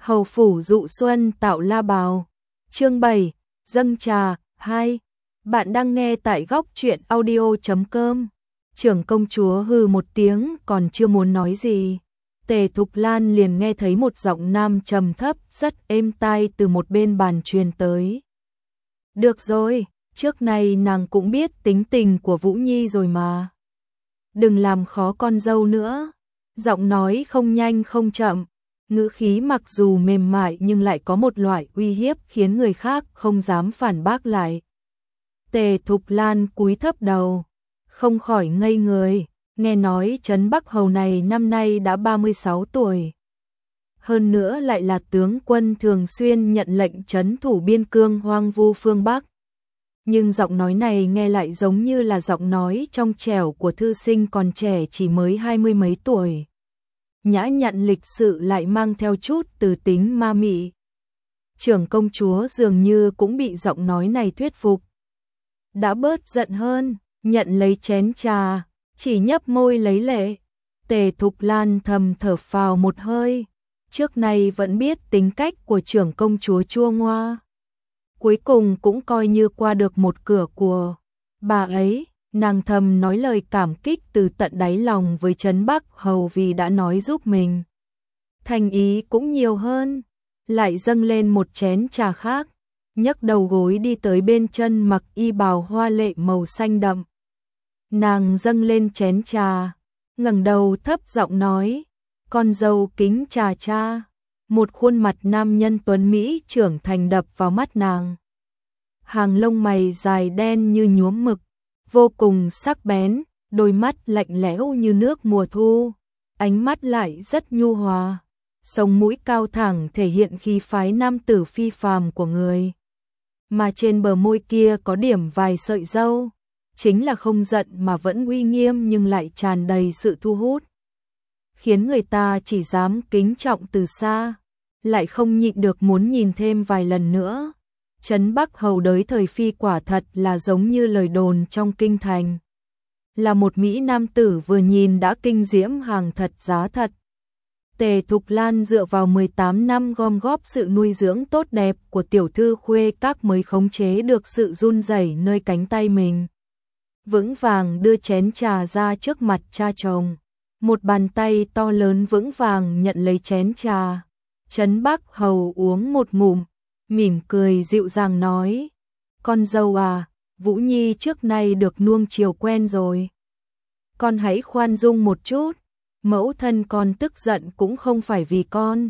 Hầu phủ dụ xuân tạo la bào. Chương 7, dâng trà 2. Bạn đang nghe tại góc truyện audio.com. Trưởng công chúa hừ một tiếng còn chưa muốn nói gì. Tề Thục Lan liền nghe thấy một giọng nam trầm thấp rất êm tai từ một bên bàn truyền tới. Được rồi, trước này nàng cũng biết tính tình của Vũ Nhi rồi mà. Đừng làm khó con dâu nữa. Giọng nói không nhanh không chậm, ngữ khí mặc dù mềm mại nhưng lại có một loại uy hiếp khiến người khác không dám phản bác lại. Tề Thục Lan cúi thấp đầu, không khỏi ngây người, nghe nói Trấn Bắc Hầu này năm nay đã 36 tuổi. Hơn nữa lại là tướng quân thường xuyên nhận lệnh trấn thủ biên cương hoang vu phương Bắc. Nhưng giọng nói này nghe lại giống như là giọng nói trong trẻo của thư sinh còn trẻ chỉ mới 20 mấy tuổi. Nhã nhặn lịch sự lại mang theo chút từ tính ma mị. Trưởng công chúa dường như cũng bị giọng nói này thuyết phục. Đã bớt giận hơn, nhận lấy chén trà, chỉ nhấp môi lấy lệ. Tề Thục Lan thầm thở phào một hơi, trước nay vẫn biết tính cách của trưởng công chúa chua ngoa. Cuối cùng cũng coi như qua được một cửa của bà ấy. Nàng thầm nói lời cảm kích từ tận đáy lòng với Trấn Bắc Hầu vì đã nói giúp mình. Thành ý cũng nhiều hơn, lại dâng lên một chén trà khác, nhấc đầu gối đi tới bên chân mặc y bào hoa lệ màu xanh đậm. Nàng dâng lên chén trà, ngẩng đầu thấp giọng nói, con dâu kính trà cha. Một khuôn mặt nam nhân tuấn Mỹ trưởng thành đập vào mắt nàng. Hàng lông mày dài đen như nhuốm mực, vô cùng sắc bén, đôi mắt lạnh lẽo như nước mùa thu, ánh mắt lại rất nhu hòa, sống mũi cao thẳng thể hiện khí phái nam tử phi phàm của người. Mà trên bờ môi kia có điểm vài sợi râu, chính là không giận mà vẫn uy nghiêm nhưng lại tràn đầy sự thu hút, khiến người ta chỉ dám kính trọng từ xa, lại không nhịn được muốn nhìn thêm vài lần nữa. Trấn Bắc Hầu đới thời phi quả thật là giống như lời đồn trong kinh thành. Là một Mỹ nam tử vừa nhìn đã kinh diễm hàng thật giá thật. Tề Thục Lan dựa vào 18 năm gom góp sự nuôi dưỡng tốt đẹp của tiểu thư khuê các mới khống chế được sự run rẩy nơi cánh tay mình. Vững vàng đưa chén trà ra trước mặt cha chồng. Một bàn tay to lớn vững vàng nhận lấy chén trà. Trấn Bắc Hầu uống một ngụm, mỉm cười dịu dàng nói, con dâu à, Vũ Nhi trước nay được nuông chiều quen rồi. Con hãy khoan dung một chút, mẫu thân con tức giận cũng không phải vì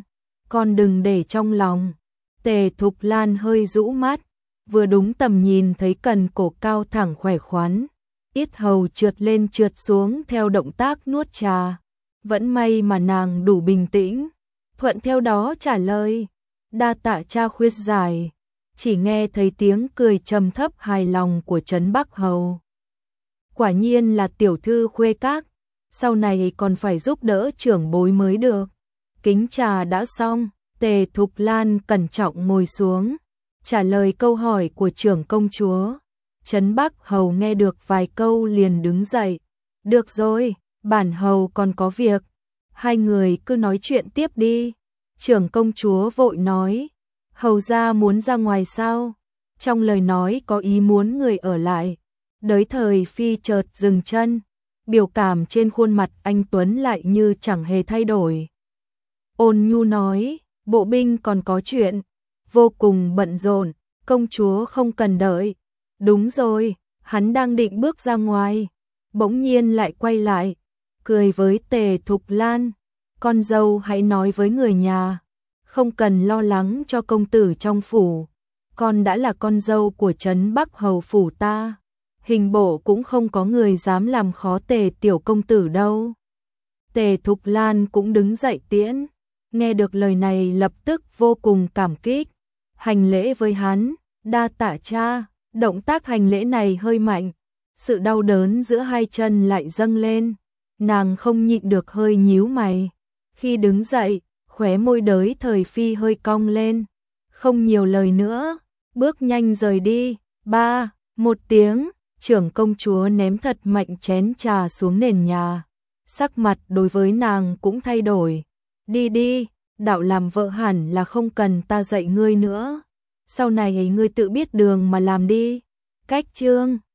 con đừng để trong lòng. Tề Thục Lan hơi rũ mắt, vừa đúng tầm nhìn thấy cần cổ cao thẳng khỏe khoắn, yết hầu trượt lên trượt xuống theo động tác nuốt trà. Vẫn may mà nàng đủ bình tĩnh, thuận theo đó trả lời, đa tạ cha khuyên giải. Chỉ nghe thấy tiếng cười trầm thấp hài lòng của Trấn Bắc Hầu. Quả nhiên là tiểu thư khuê các, sau này còn phải giúp đỡ trưởng bối mới được. Kính trà đã xong, Tề Thục Lan cẩn trọng ngồi xuống, trả lời câu hỏi của trưởng công chúa. Trấn Bắc Hầu nghe được vài câu liền đứng dậy, được rồi, bản hầu còn có việc, hai người cứ nói chuyện tiếp đi. Trưởng công chúa vội nói, hầu gia muốn ra ngoài sao? Trong lời nói có ý muốn người ở lại. Đới thời phi chợt dừng chân, biểu cảm trên khuôn mặt anh tuấn lại như chẳng hề thay đổi. Ôn nhu nói, bộ binh còn có chuyện, vô cùng bận rộn, công chúa không cần đợi. Đúng rồi, hắn đang định bước ra ngoài, bỗng nhiên lại quay lại, cười với Tề Thục Lan. Con dâu hãy nói với người nhà, không cần lo lắng cho công tử trong phủ, con đã là con dâu của Trấn Bắc Hầu phủ ta, hình bộ cũng không có người dám làm khó Tề tiểu công tử đâu. Tề Thục Lan cũng đứng dậy tiễn, nghe được lời này lập tức vô cùng cảm kích, hành lễ với hắn, đa tạ cha. Động tác hành lễ này hơi mạnh, sự đau đớn giữa hai chân lại dâng lên, nàng không nhịn được hơi nhíu mày. Khi đứng dậy, khóe môi đới thời phi hơi cong lên, không nhiều lời nữa, bước nhanh rời đi. Một tiếng, trưởng công chúa ném thật mạnh chén trà xuống nền nhà, sắc mặt đối với nàng cũng thay đổi. Đi đi, đạo làm vợ hẳn là không cần ta dạy ngươi nữa. Sau này ngươi tự biết đường mà làm đi. Cách chương